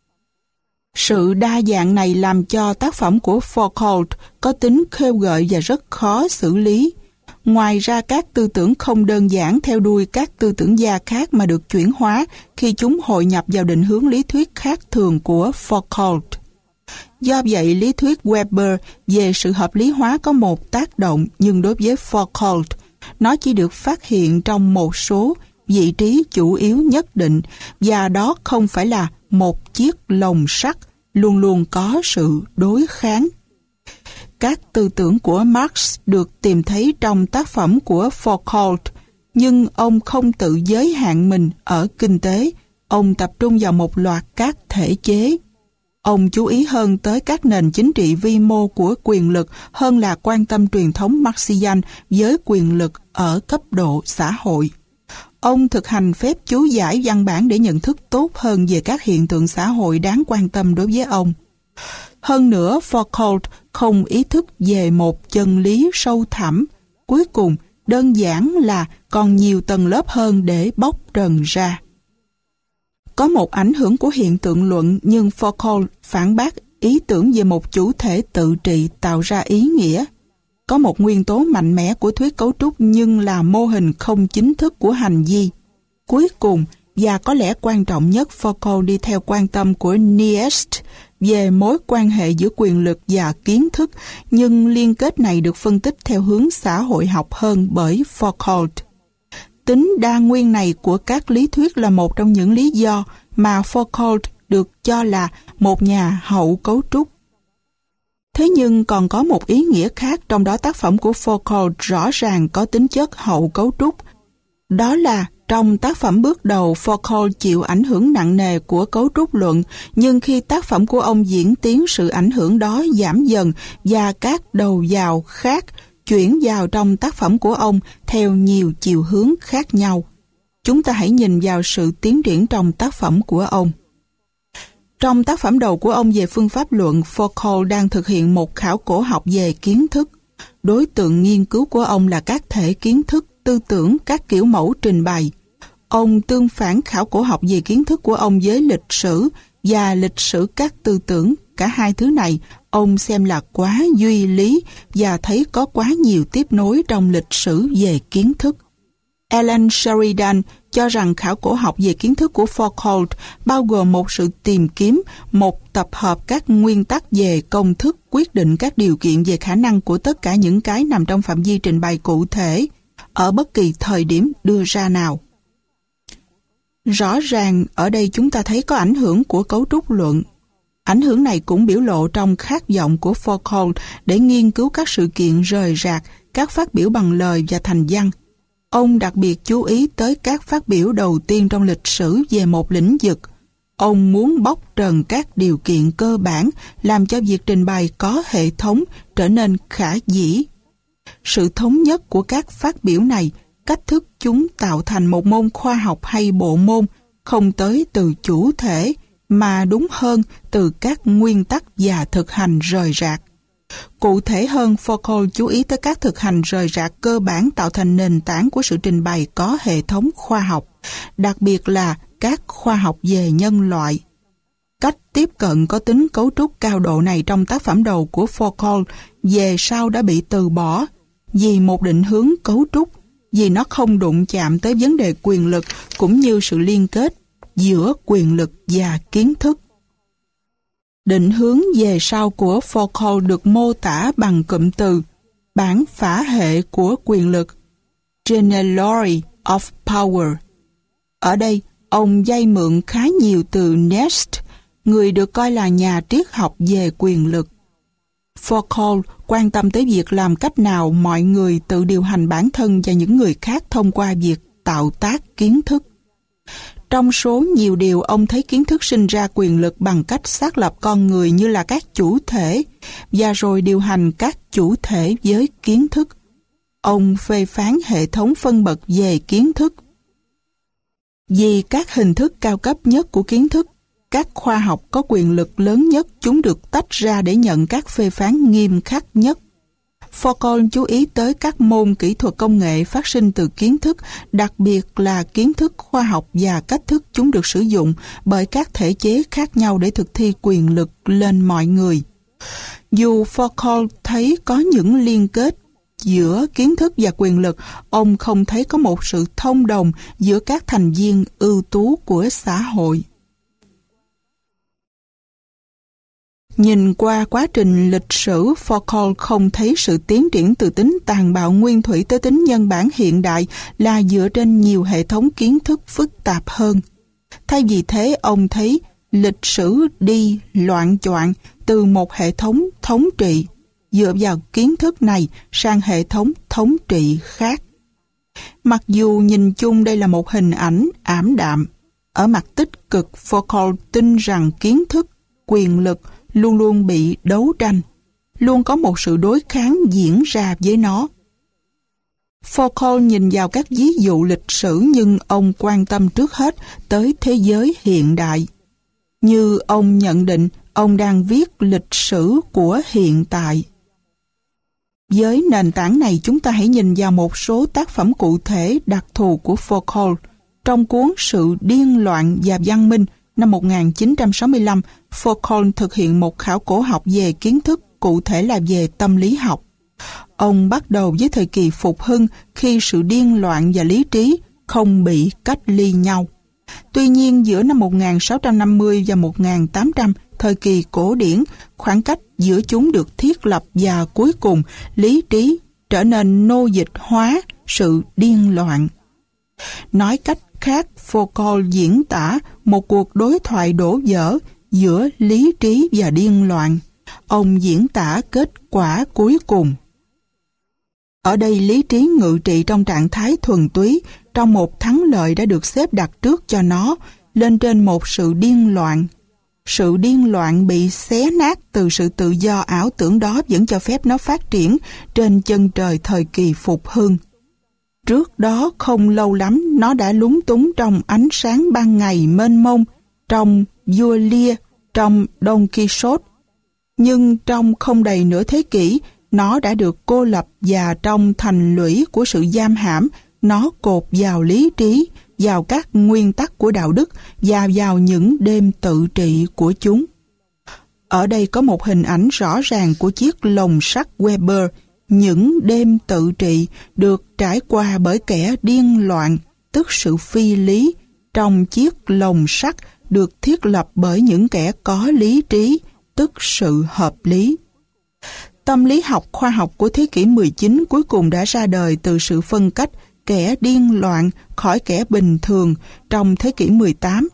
A: Sự đa dạng này làm cho tác phẩm của Foucault có tính khêu gợi và rất khó xử lý. Ngoài ra, các tư tưởng không đơn giản theo đuôi các tư tưởng gia khác mà được chuyển hóa khi chúng hội nhập vào định hướng lý thuyết khác thường của Foucault. Do vậy, lý thuyết Weber về sự hợp lý hóa có một tác động, nhưng đối với Foucault, nó chỉ được phát hiện trong một số vị trí chủ yếu nhất định, và đó không phải là một chiếc lồng sắt, luôn luôn có sự đối kháng. Các tư tưởng của Marx được tìm thấy trong tác phẩm của Foucault, nhưng ông không tự giới hạn mình ở kinh tế, ông tập trung vào một loạt các thể chế. Ông chú ý hơn tới các nền chính trị vi mô của quyền lực hơn là quan tâm truyền thống Marxian với quyền lực ở cấp độ xã hội. Ông thực hành phép chú giải văn bản để nhận thức tốt hơn về các hiện tượng xã hội đáng quan tâm đối với ông. Hơn nữa, Foucault không ý thức về một chân lý sâu thẳm. Cuối cùng, đơn giản là còn nhiều tầng lớp hơn để bóc trần ra. Có một ảnh hưởng của hiện tượng luận, nhưng Foucault phản bác ý tưởng về một chủ thể tự trị tạo ra ý nghĩa. Có một nguyên tố mạnh mẽ của thuyết cấu trúc nhưng là mô hình không chính thức của hành vi. Cuối cùng, và có lẽ quan trọng nhất, Foucault đi theo quan tâm của Nietzsche về mối quan hệ giữa quyền lực và kiến thức, nhưng liên kết này được phân tích theo hướng xã hội học hơn bởi Foucault. Tính đa nguyên này của các lý thuyết là một trong những lý do mà Foucault được cho là một nhà hậu cấu trúc. Thế nhưng còn có một ý nghĩa khác, trong đó tác phẩm của Foucault rõ ràng có tính chất hậu cấu trúc. Đó là trong tác phẩm bước đầu, Foucault chịu ảnh hưởng nặng nề của cấu trúc luận, nhưng khi tác phẩm của ông diễn tiến, sự ảnh hưởng đó giảm dần và các đầu vào khác chuyển vào trong tác phẩm của ông theo nhiều chiều hướng khác nhau. Chúng ta hãy nhìn vào sự tiến triển trong tác phẩm của ông. Trong tác phẩm đầu của ông về phương pháp luận, Foucault đang thực hiện một khảo cổ học về kiến thức. Đối tượng nghiên cứu của ông là các thể kiến thức, tư tưởng, các kiểu mẫu trình bày. Ông tương phản khảo cổ học về kiến thức của ông với lịch sử và lịch sử các tư tưởng. Cả hai thứ này ông xem là quá duy lý và thấy có quá nhiều tiếp nối trong lịch sử về kiến thức. Alan Sheridan cho rằng khảo cổ học về kiến thức của Foucault bao gồm một sự tìm kiếm, một tập hợp các nguyên tắc về công thức quyết định các điều kiện về khả năng của tất cả những cái nằm trong phạm vi trình bày cụ thể ở bất kỳ thời điểm đưa ra nào. Rõ ràng ở đây chúng ta thấy có ảnh hưởng của cấu trúc luận. Ảnh hưởng này cũng biểu lộ trong khát vọng của Foucault để nghiên cứu các sự kiện rời rạc, các phát biểu bằng lời và thành văn. Ông đặc biệt chú ý tới các phát biểu đầu tiên trong lịch sử về một lĩnh vực. Ông muốn bóc trần các điều kiện cơ bản làm cho việc trình bày có hệ thống trở nên khả dĩ. Sự thống nhất của các phát biểu này, cách thức chúng tạo thành một môn khoa học hay bộ môn, không tới từ chủ thể, mà đúng hơn từ các nguyên tắc và thực hành rời rạc. Cụ thể hơn, Foucault chú ý tới các thực hành rời rạc cơ bản tạo thành nền tảng của sự trình bày có hệ thống khoa học, đặc biệt là các khoa học về nhân loại. Cách tiếp cận có tính cấu trúc cao độ này trong tác phẩm đầu của Foucault về sau đã bị từ bỏ vì một định hướng cấu trúc, vì nó không đụng chạm tới vấn đề quyền lực cũng như sự liên kết giữa quyền lực và kiến thức. Định hướng về sau của Foucault được mô tả bằng cụm từ bản phả hệ của quyền lực, Genealogy of Power. Ở đây, ông vay mượn khá nhiều từ Nietzsche, người được coi là nhà triết học về quyền lực. Foucault quan tâm tới việc làm cách nào mọi người tự điều hành bản thân và những người khác thông qua việc tạo tác kiến thức. Trong số nhiều điều, ông thấy kiến thức sinh ra quyền lực bằng cách xác lập con người như là các chủ thể và rồi điều hành các chủ thể với kiến thức. Ông phê phán hệ thống phân bậc về kiến thức. Vì các hình thức cao cấp nhất của kiến thức, các khoa học có quyền lực lớn nhất, chúng được tách ra để nhận các phê phán nghiêm khắc nhất. Foucault chú ý tới các môn kỹ thuật công nghệ phát sinh từ kiến thức, đặc biệt là kiến thức khoa học và cách thức chúng được sử dụng bởi các thể chế khác nhau để thực thi quyền lực lên mọi người. Dù Foucault thấy có những liên kết giữa kiến thức và quyền lực, ông không thấy có một sự thông đồng giữa các thành viên ưu tú của xã hội. Nhìn qua quá trình lịch sử, Foucault không thấy sự tiến triển từ tính tàn bạo nguyên thủy tới tính nhân bản hiện đại là dựa trên nhiều hệ thống kiến thức phức tạp hơn. Thay vì thế, ông thấy lịch sử đi loạn choạng từ một hệ thống thống trị dựa vào kiến thức này sang hệ thống thống trị khác. Mặc dù nhìn chung đây là một hình ảnh ảm đạm, ở mặt tích cực, Foucault tin rằng kiến thức, quyền lực luôn luôn bị đấu tranh, luôn có một sự đối kháng diễn ra với nó. Foucault nhìn vào các ví dụ lịch sử nhưng ông quan tâm trước hết tới thế giới hiện đại. Như ông nhận định, ông đang viết lịch sử của hiện tại. Với nền tảng này, chúng ta hãy nhìn vào một số tác phẩm cụ thể đặc thù của Foucault. Trong cuốn Sự điên loạn và văn minh năm 1965, Foucault thực hiện một khảo cổ học về kiến thức, cụ thể là về tâm lý học. Ông bắt đầu với thời kỳ phục hưng khi sự điên loạn và lý trí không bị cách ly nhau. Tuy nhiên, giữa năm 1650 và 1800, thời kỳ cổ điển, khoảng cách giữa chúng được thiết lập và cuối cùng lý trí trở nên nô dịch hóa sự điên loạn. Nói cách khác, Foucault diễn tả một cuộc đối thoại đổ vỡ giữa lý trí và điên loạn. Ông diễn tả kết quả cuối cùng. Ở đây lý trí ngự trị trong trạng thái thuần túy, trong một thắng lợi đã được xếp đặt trước cho nó, lên trên một sự điên loạn. Sự điên loạn bị xé nát từ sự tự do ảo tưởng đó vẫn cho phép nó phát triển trên chân trời thời kỳ phục hưng. Trước đó không lâu lắm, nó đã lúng túng trong ánh sáng ban ngày mênh mông, trong vua Lear, trong Don Quixote. Nhưng trong không đầy nửa thế kỷ, nó đã được cô lập và trong thành lũy của sự giam hãm, nó cột vào lý trí, vào các nguyên tắc của đạo đức và vào những đêm tự trị của chúng. Ở đây có một hình ảnh rõ ràng của chiếc lồng sắt Weber. Những đêm tự trị được trải qua bởi kẻ điên loạn, tức sự phi lý, trong chiếc lồng sắt được thiết lập bởi những kẻ có lý trí, tức sự hợp lý. Tâm lý học khoa học của thế kỷ 19 cuối cùng đã ra đời từ sự phân cách kẻ điên loạn khỏi kẻ bình thường trong thế kỷ 18.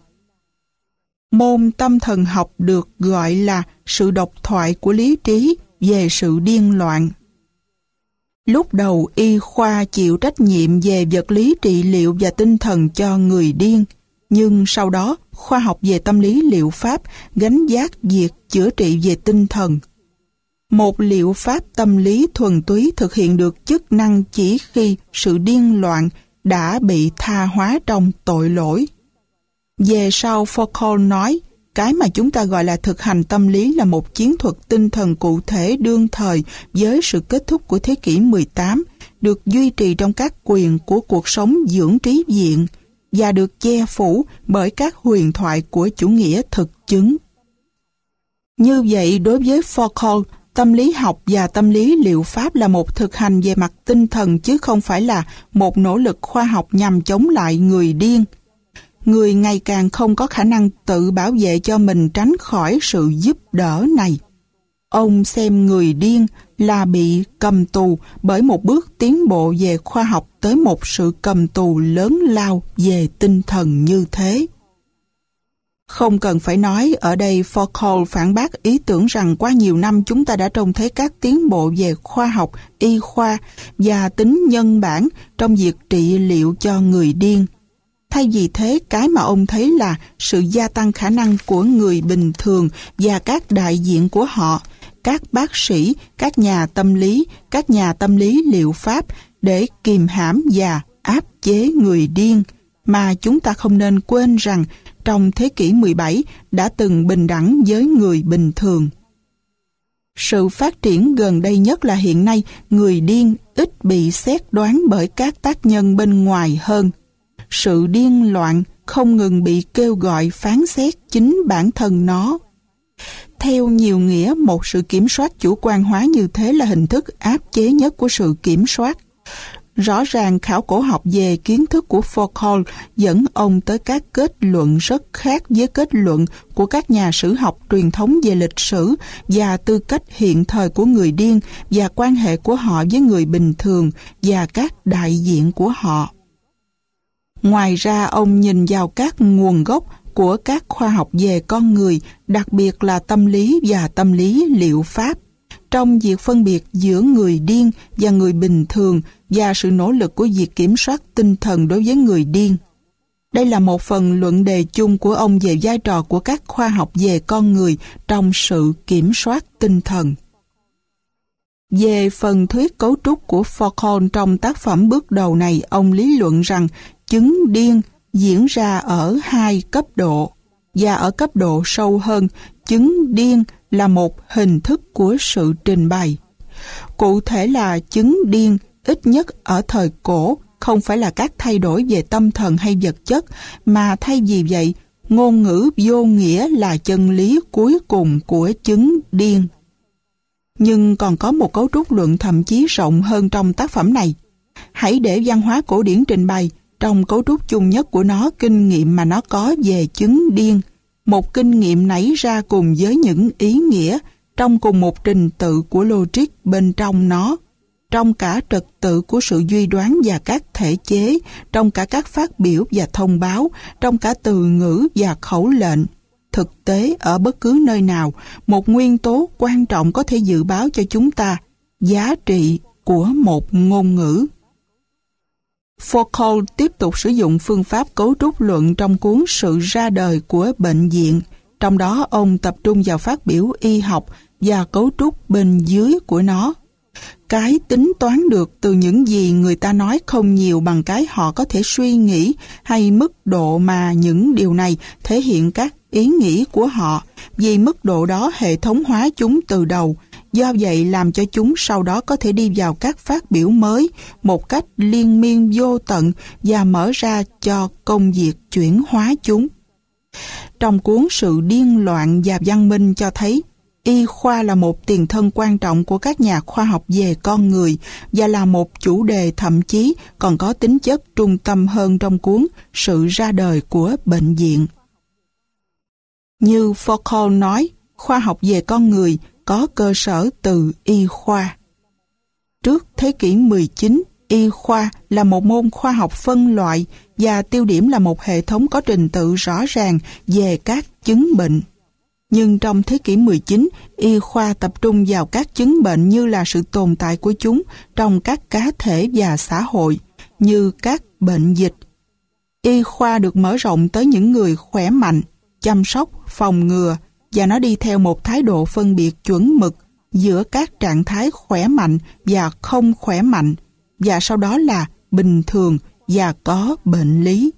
A: Môn tâm thần học được gọi là sự độc thoại của lý trí về sự điên loạn. Lúc đầu y khoa chịu trách nhiệm về vật lý trị liệu và tinh thần cho người điên, nhưng sau đó khoa học về tâm lý liệu pháp gánh vác việc chữa trị về tinh thần. Một liệu pháp tâm lý thuần túy thực hiện được chức năng chỉ khi sự điên loạn đã bị tha hóa trong tội lỗi. Về sau Foucault nói, cái mà chúng ta gọi là thực hành tâm lý là một chiến thuật tinh thần cụ thể đương thời với sự kết thúc của thế kỷ 18, được duy trì trong các quyền của cuộc sống dưỡng trí viện và được che phủ bởi các huyền thoại của chủ nghĩa thực chứng. Như vậy, đối với Foucault, tâm lý học và tâm lý liệu pháp là một thực hành về mặt tinh thần chứ không phải là một nỗ lực khoa học nhằm chống lại người điên. Người ngày càng không có khả năng tự bảo vệ cho mình tránh khỏi sự giúp đỡ này. Ông xem người điên là bị cầm tù bởi một bước tiến bộ về khoa học tới một sự cầm tù lớn lao về tinh thần như thế. Không cần phải nói, ở đây Foucault phản bác ý tưởng rằng qua nhiều năm chúng ta đã trông thấy các tiến bộ về khoa học, y khoa và tính nhân bản trong việc trị liệu cho người điên. Thay vì thế, cái mà ông thấy là sự gia tăng khả năng của người bình thường và các đại diện của họ, các bác sĩ, các nhà tâm lý liệu pháp để kìm hãm và áp chế người điên, mà chúng ta không nên quên rằng trong thế kỷ 17 đã từng bình đẳng với người bình thường. Sự phát triển gần đây nhất là hiện nay người điên ít bị xét đoán bởi các tác nhân bên ngoài hơn. Sự điên loạn không ngừng bị kêu gọi phán xét chính bản thân nó. Theo nhiều nghĩa, một sự kiểm soát chủ quan hóa như thế là hình thức áp chế nhất của sự kiểm soát. Rõ ràng khảo cổ học về kiến thức của Foucault dẫn ông tới các kết luận rất khác với kết luận của các nhà sử học truyền thống về lịch sử và tư cách hiện thời của người điên và quan hệ của họ với người bình thường và các đại diện của họ. Ngoài ra, ông nhìn vào các nguồn gốc của các khoa học về con người, đặc biệt là tâm lý và tâm lý liệu pháp, trong việc phân biệt giữa người điên và người bình thường và sự nỗ lực của việc kiểm soát tinh thần đối với người điên. Đây là một phần luận đề chung của ông về vai trò của các khoa học về con người trong sự kiểm soát tinh thần. Về phần thuyết cấu trúc của Foucault trong tác phẩm bước đầu này, ông lý luận rằng chứng điên diễn ra ở hai cấp độ, và ở cấp độ sâu hơn, chứng điên là một hình thức của sự trình bày. Cụ thể là chứng điên, ít nhất ở thời cổ, không phải là các thay đổi về tâm thần hay vật chất, mà thay vì vậy, ngôn ngữ vô nghĩa là chân lý cuối cùng của chứng điên. Nhưng còn có một cấu trúc luận thậm chí rộng hơn trong tác phẩm này. Hãy để văn hóa cổ điển trình bày, trong cấu trúc chung nhất của nó, kinh nghiệm mà nó có về chứng điên. Một kinh nghiệm nảy ra cùng với những ý nghĩa trong cùng một trình tự của logic bên trong nó, trong cả trật tự của sự duy đoán và các thể chế, trong cả các phát biểu và thông báo, trong cả từ ngữ và khẩu lệnh. Thực tế, ở bất cứ nơi nào, một nguyên tố quan trọng có thể dự báo cho chúng ta giá trị của một ngôn ngữ. Foucault tiếp tục sử dụng phương pháp cấu trúc luận trong cuốn Sự ra đời của bệnh viện. Trong đó, ông tập trung vào phát biểu y học và cấu trúc bên dưới của nó. Cái tính toán được từ những gì người ta nói không nhiều bằng cái họ có thể suy nghĩ hay mức độ mà những điều này thể hiện các ý nghĩ của họ, vì mức độ đó hệ thống hóa chúng từ đầu. Do vậy làm cho chúng sau đó có thể đi vào các phát biểu mới một cách liên miên vô tận và mở ra cho công việc chuyển hóa chúng. Trong cuốn Sự điên loạn và văn minh cho thấy, y khoa là một tiền thân quan trọng của các nhà khoa học về con người và là một chủ đề thậm chí còn có tính chất trung tâm hơn trong cuốn Sự ra đời của bệnh viện. Như Foucault nói, khoa học về con người có cơ sở từ y khoa. Trước thế kỷ 19, y khoa là một môn khoa học phân loại và tiêu điểm là một hệ thống có trình tự rõ ràng về các chứng bệnh. Nhưng trong thế kỷ 19, y khoa tập trung vào các chứng bệnh như là sự tồn tại của chúng trong các cá thể và xã hội, như các bệnh dịch. Y khoa được mở rộng tới những người khỏe mạnh, chăm sóc, phòng ngừa, và nó đi theo một thái độ phân biệt chuẩn mực giữa các trạng thái khỏe mạnh và không khỏe mạnh, và sau đó là bình thường và có bệnh lý.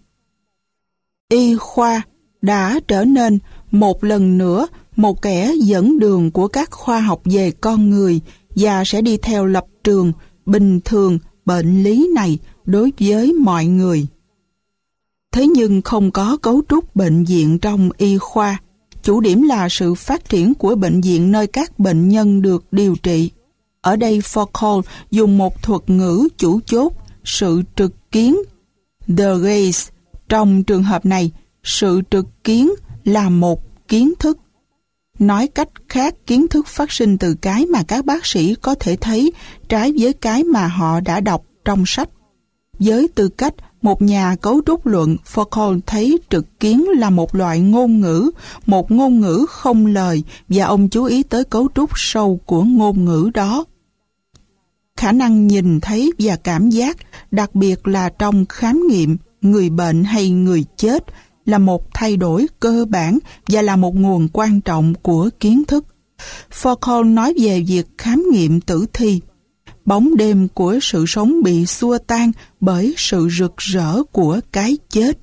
A: Y khoa đã trở nên một lần nữa một kẻ dẫn đường của các khoa học về con người và sẽ đi theo lập trường bình thường bệnh lý này đối với mọi người. Thế nhưng không có cấu trúc bệnh viện trong y khoa. Chủ điểm là sự phát triển của bệnh viện nơi các bệnh nhân được điều trị. Ở đây Foucault dùng một thuật ngữ chủ chốt, sự trực kiến, the gaze. Trong trường hợp này, sự trực kiến là một kiến thức. Nói cách khác, kiến thức phát sinh từ cái mà các bác sĩ có thể thấy trái với cái mà họ đã đọc trong sách. Với tư cách một nhà cấu trúc luận, Foucault thấy trực kiến là một loại ngôn ngữ, một ngôn ngữ không lời, và ông chú ý tới cấu trúc sâu của ngôn ngữ đó. Khả năng nhìn thấy và cảm giác, đặc biệt là trong khám nghiệm người bệnh hay người chết, là một thay đổi cơ bản và là một nguồn quan trọng của kiến thức. Foucault nói về việc khám nghiệm tử thi. Bóng đêm của sự sống bị xua tan bởi sự rực rỡ của cái chết.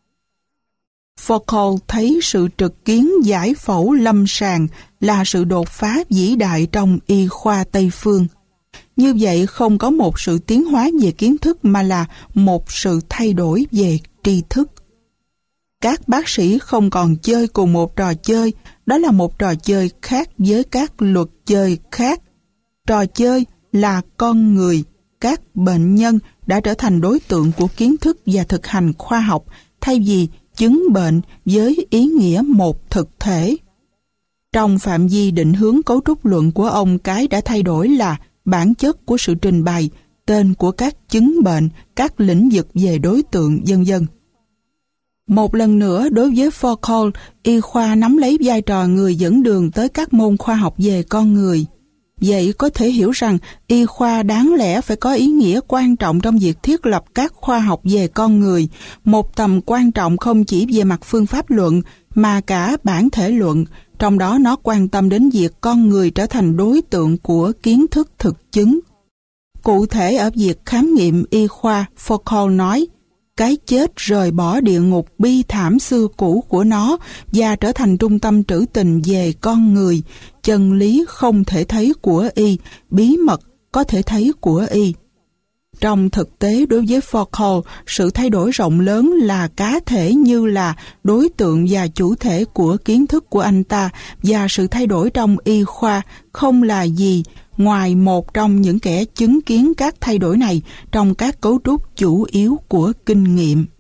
A: Foucault thấy sự trực kiến giải phẫu lâm sàng là sự đột phá vĩ đại trong y khoa Tây phương. Như vậy không có một sự tiến hóa về kiến thức mà là một sự thay đổi về tri thức. Các bác sĩ không còn chơi cùng một trò chơi, đó là một trò chơi khác với các luật chơi khác. Trò chơi là con người, các bệnh nhân đã trở thành đối tượng của kiến thức và thực hành khoa học thay vì chứng bệnh với ý nghĩa một thực thể. Trong phạm vi định hướng cấu trúc luận của ông, cái đã thay đổi là bản chất của sự trình bày, tên của các chứng bệnh, các lĩnh vực về đối tượng, vân vân. Một lần nữa, đối với Foucault, y khoa nắm lấy vai trò người dẫn đường tới các môn khoa học về con người. Vậy có thể hiểu rằng y khoa đáng lẽ phải có ý nghĩa quan trọng trong việc thiết lập các khoa học về con người, một tầm quan trọng không chỉ về mặt phương pháp luận mà cả bản thể luận, trong đó nó quan tâm đến việc con người trở thành đối tượng của kiến thức thực chứng. Cụ thể ở việc khám nghiệm y khoa, Foucault nói, cái chết rời bỏ địa ngục bi thảm xưa cũ của nó và trở thành trung tâm trữ tình về con người, chân lý không thể thấy của y, bí mật có thể thấy của y. Trong thực tế, đối với Foucault, sự thay đổi rộng lớn là cá thể như là đối tượng và chủ thể của kiến thức của anh ta, và sự thay đổi trong y khoa không là gì ngoài một trong những kẻ chứng kiến các thay đổi này trong các cấu trúc chủ yếu của kinh nghiệm.